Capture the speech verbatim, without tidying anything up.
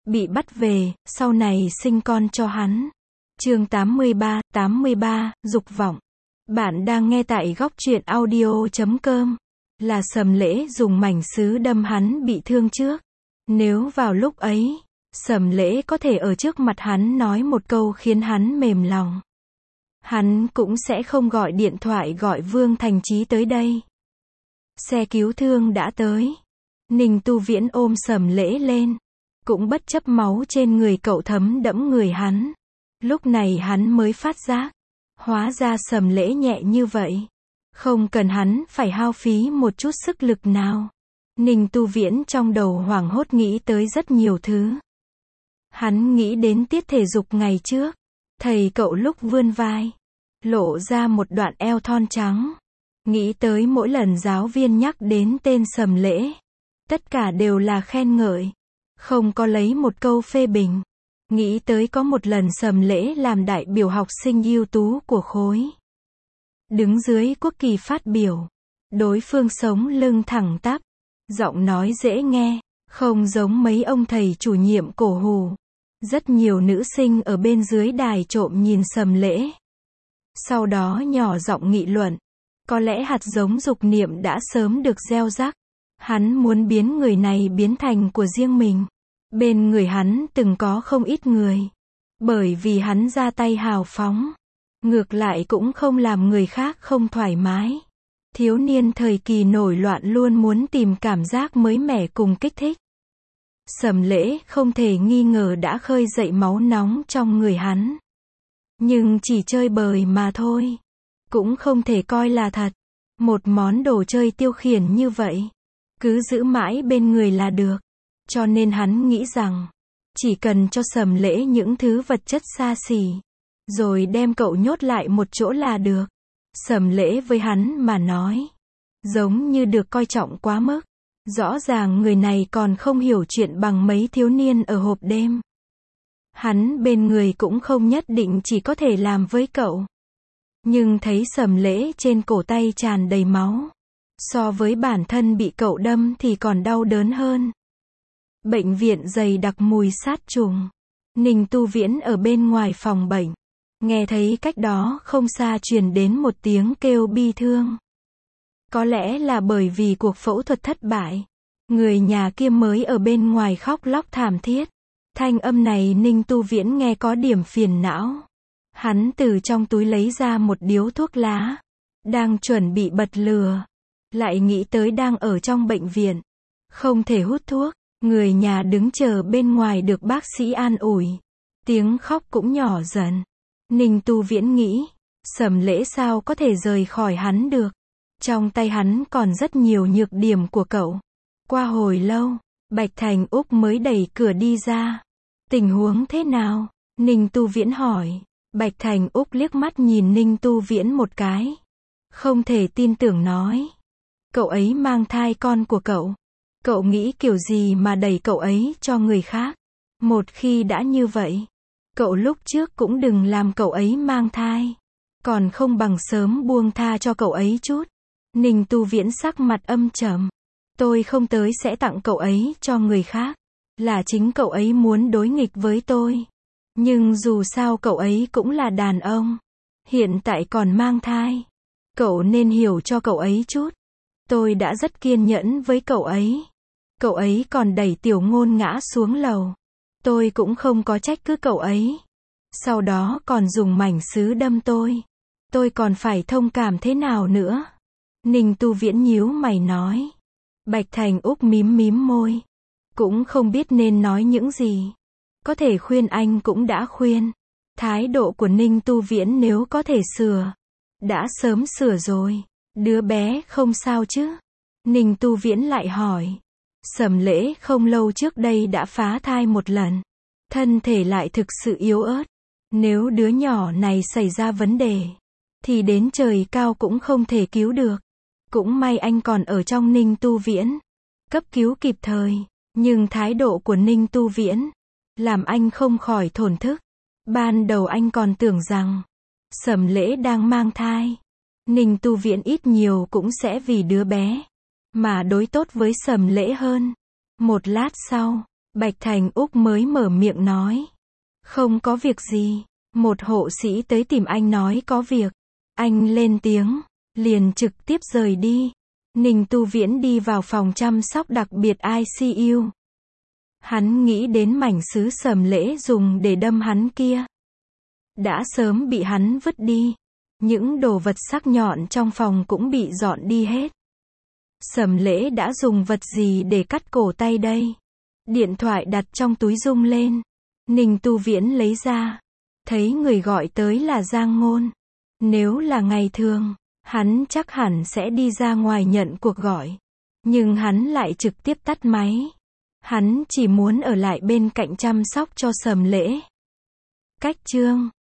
bị bắt về, sau này sinh con cho hắn. Chương tám mươi ba, tám mươi ba, dục vọng. Bạn đang nghe tại góc truyện audio chấm com. Là Sầm Lễ dùng mảnh sứ đâm hắn bị thương trước. Nếu vào lúc ấy, Sầm Lễ có thể ở trước mặt hắn nói một câu khiến hắn mềm lòng, hắn cũng sẽ không gọi điện thoại gọi Vương Thành Chí tới đây. Xe cứu thương đã tới. Ninh Tu Viễn ôm Sầm Lễ lên, cũng bất chấp máu trên người cậu thấm đẫm người hắn. Lúc này hắn mới phát giác, hóa ra Sầm Lễ nhẹ như vậy, không cần hắn phải hao phí một chút sức lực nào. Ninh Tu Viễn trong đầu hoảng hốt nghĩ tới rất nhiều thứ. Hắn nghĩ đến tiết thể dục ngày trước, thầy cậu lúc vươn vai, lộ ra một đoạn eo thon trắng. Nghĩ tới mỗi lần giáo viên nhắc đến tên Sầm Lễ, tất cả đều là khen ngợi, không có lấy một câu phê bình. Nghĩ tới có một lần Sầm Lễ làm đại biểu học sinh ưu tú của khối, đứng dưới quốc kỳ phát biểu, đối phương sống lưng thẳng tắp, giọng nói dễ nghe, không giống mấy ông thầy chủ nhiệm cổ hù. Rất nhiều nữ sinh ở bên dưới đài trộm nhìn Sầm Lễ, sau đó nhỏ giọng nghị luận. Có lẽ hạt giống dục niệm đã sớm được gieo rắc. Hắn muốn biến người này biến thành của riêng mình. Bên người hắn từng có không ít người. Bởi vì hắn ra tay hào phóng, ngược lại cũng không làm người khác không thoải mái. Thiếu niên thời kỳ nổi loạn luôn muốn tìm cảm giác mới mẻ cùng kích thích. Sầm Lễ không thể nghi ngờ đã khơi dậy máu nóng trong người hắn. Nhưng chỉ chơi bời mà thôi, cũng không thể coi là thật. Một món đồ chơi tiêu khiển như vậy, cứ giữ mãi bên người là được. Cho nên hắn nghĩ rằng, chỉ cần cho Sầm Lễ những thứ vật chất xa xỉ, rồi đem cậu nhốt lại một chỗ là được. Sầm Lễ với hắn mà nói, giống như được coi trọng quá mức. Rõ ràng người này còn không hiểu chuyện bằng mấy thiếu niên ở hộp đêm. Hắn bên người cũng không nhất định chỉ có thể làm với cậu. Nhưng thấy Sầm Lễ trên cổ tay tràn đầy máu, so với bản thân bị cậu đâm thì còn đau đớn hơn. Bệnh viện dày đặc mùi sát trùng. Ninh Tu Viễn ở bên ngoài phòng bệnh, nghe thấy cách đó không xa truyền đến một tiếng kêu bi thương. Có lẽ là bởi vì cuộc phẫu thuật thất bại, người nhà kia mới ở bên ngoài khóc lóc thảm thiết. Thanh âm này Ninh Tu Viễn nghe có điểm phiền não. Hắn từ trong túi lấy ra một điếu thuốc lá, đang chuẩn bị bật lửa, lại nghĩ tới đang ở trong bệnh viện, không thể hút thuốc. Người nhà đứng chờ bên ngoài được bác sĩ an ủi, tiếng khóc cũng nhỏ dần. Ninh Tu Viễn nghĩ, Sầm Lễ sao có thể rời khỏi hắn được. Trong tay hắn còn rất nhiều nhược điểm của cậu. Qua hồi lâu, Bạch Thành Úc mới đẩy cửa đi ra. Tình huống thế nào? Ninh Tu Viễn hỏi. Bạch Thành Úc liếc mắt nhìn Ninh Tu Viễn một cái, không thể tin tưởng nói, cậu ấy mang thai con của cậu. Cậu nghĩ kiểu gì mà đẩy cậu ấy cho người khác? Một khi đã như vậy, cậu lúc trước cũng đừng làm cậu ấy mang thai, còn không bằng sớm buông tha cho cậu ấy chút. Ninh Tu Viễn sắc mặt âm trầm. Tôi không tới sẽ tặng cậu ấy cho người khác, là chính cậu ấy muốn đối nghịch với tôi. Nhưng dù sao cậu ấy cũng là đàn ông, hiện tại còn mang thai, cậu nên hiểu cho cậu ấy chút. Tôi đã rất kiên nhẫn với cậu ấy. Cậu ấy còn đẩy Tiểu Ngôn ngã xuống lầu, tôi cũng không có trách cứ cậu ấy. Sau đó còn dùng mảnh sứ đâm tôi, tôi còn phải thông cảm thế nào nữa? Ninh Tu Viễn nhíu mày nói. Bạch Thành Úc mím mím môi, cũng không biết nên nói những gì. Có thể khuyên anh cũng đã khuyên. Thái độ của Ninh Tu Viễn nếu có thể sửa, đã sớm sửa rồi. Đứa bé không sao chứ? Ninh Tu Viễn lại hỏi. Sầm Lễ không lâu trước đây đã phá thai một lần, thân thể lại thực sự yếu ớt. Nếu đứa nhỏ này xảy ra vấn đề, thì đến trời cao cũng không thể cứu được. Cũng may anh còn ở trong Ninh Tu Viễn, cấp cứu kịp thời. Nhưng thái độ của Ninh Tu Viễn làm anh không khỏi thổn thức. Ban đầu anh còn tưởng rằng Sầm Lễ đang mang thai, Ninh Tu Viễn ít nhiều cũng sẽ vì đứa bé mà đối tốt với Sầm Lễ hơn. Một lát sau, Bạch Thành Úc mới mở miệng nói. Không có việc gì. Một hộ sĩ tới tìm anh nói có việc. Anh lên tiếng, liền trực tiếp rời đi. Ninh Tu Viễn đi vào phòng chăm sóc đặc biệt I C U. Hắn nghĩ đến mảnh sứ Sầm Lễ dùng để đâm hắn kia. Đã sớm bị hắn vứt đi. Những đồ vật sắc nhọn trong phòng cũng bị dọn đi hết. Sầm Lễ đã dùng vật gì để cắt cổ tay đây? Điện thoại đặt trong túi rung lên. Ninh Tu Viễn lấy ra. Thấy người gọi tới là Giang Ngôn. Nếu là ngày thường, hắn chắc hẳn sẽ đi ra ngoài nhận cuộc gọi. Nhưng hắn lại trực tiếp tắt máy. Hắn chỉ muốn ở lại bên cạnh chăm sóc cho Sầm Lễ. Cách chương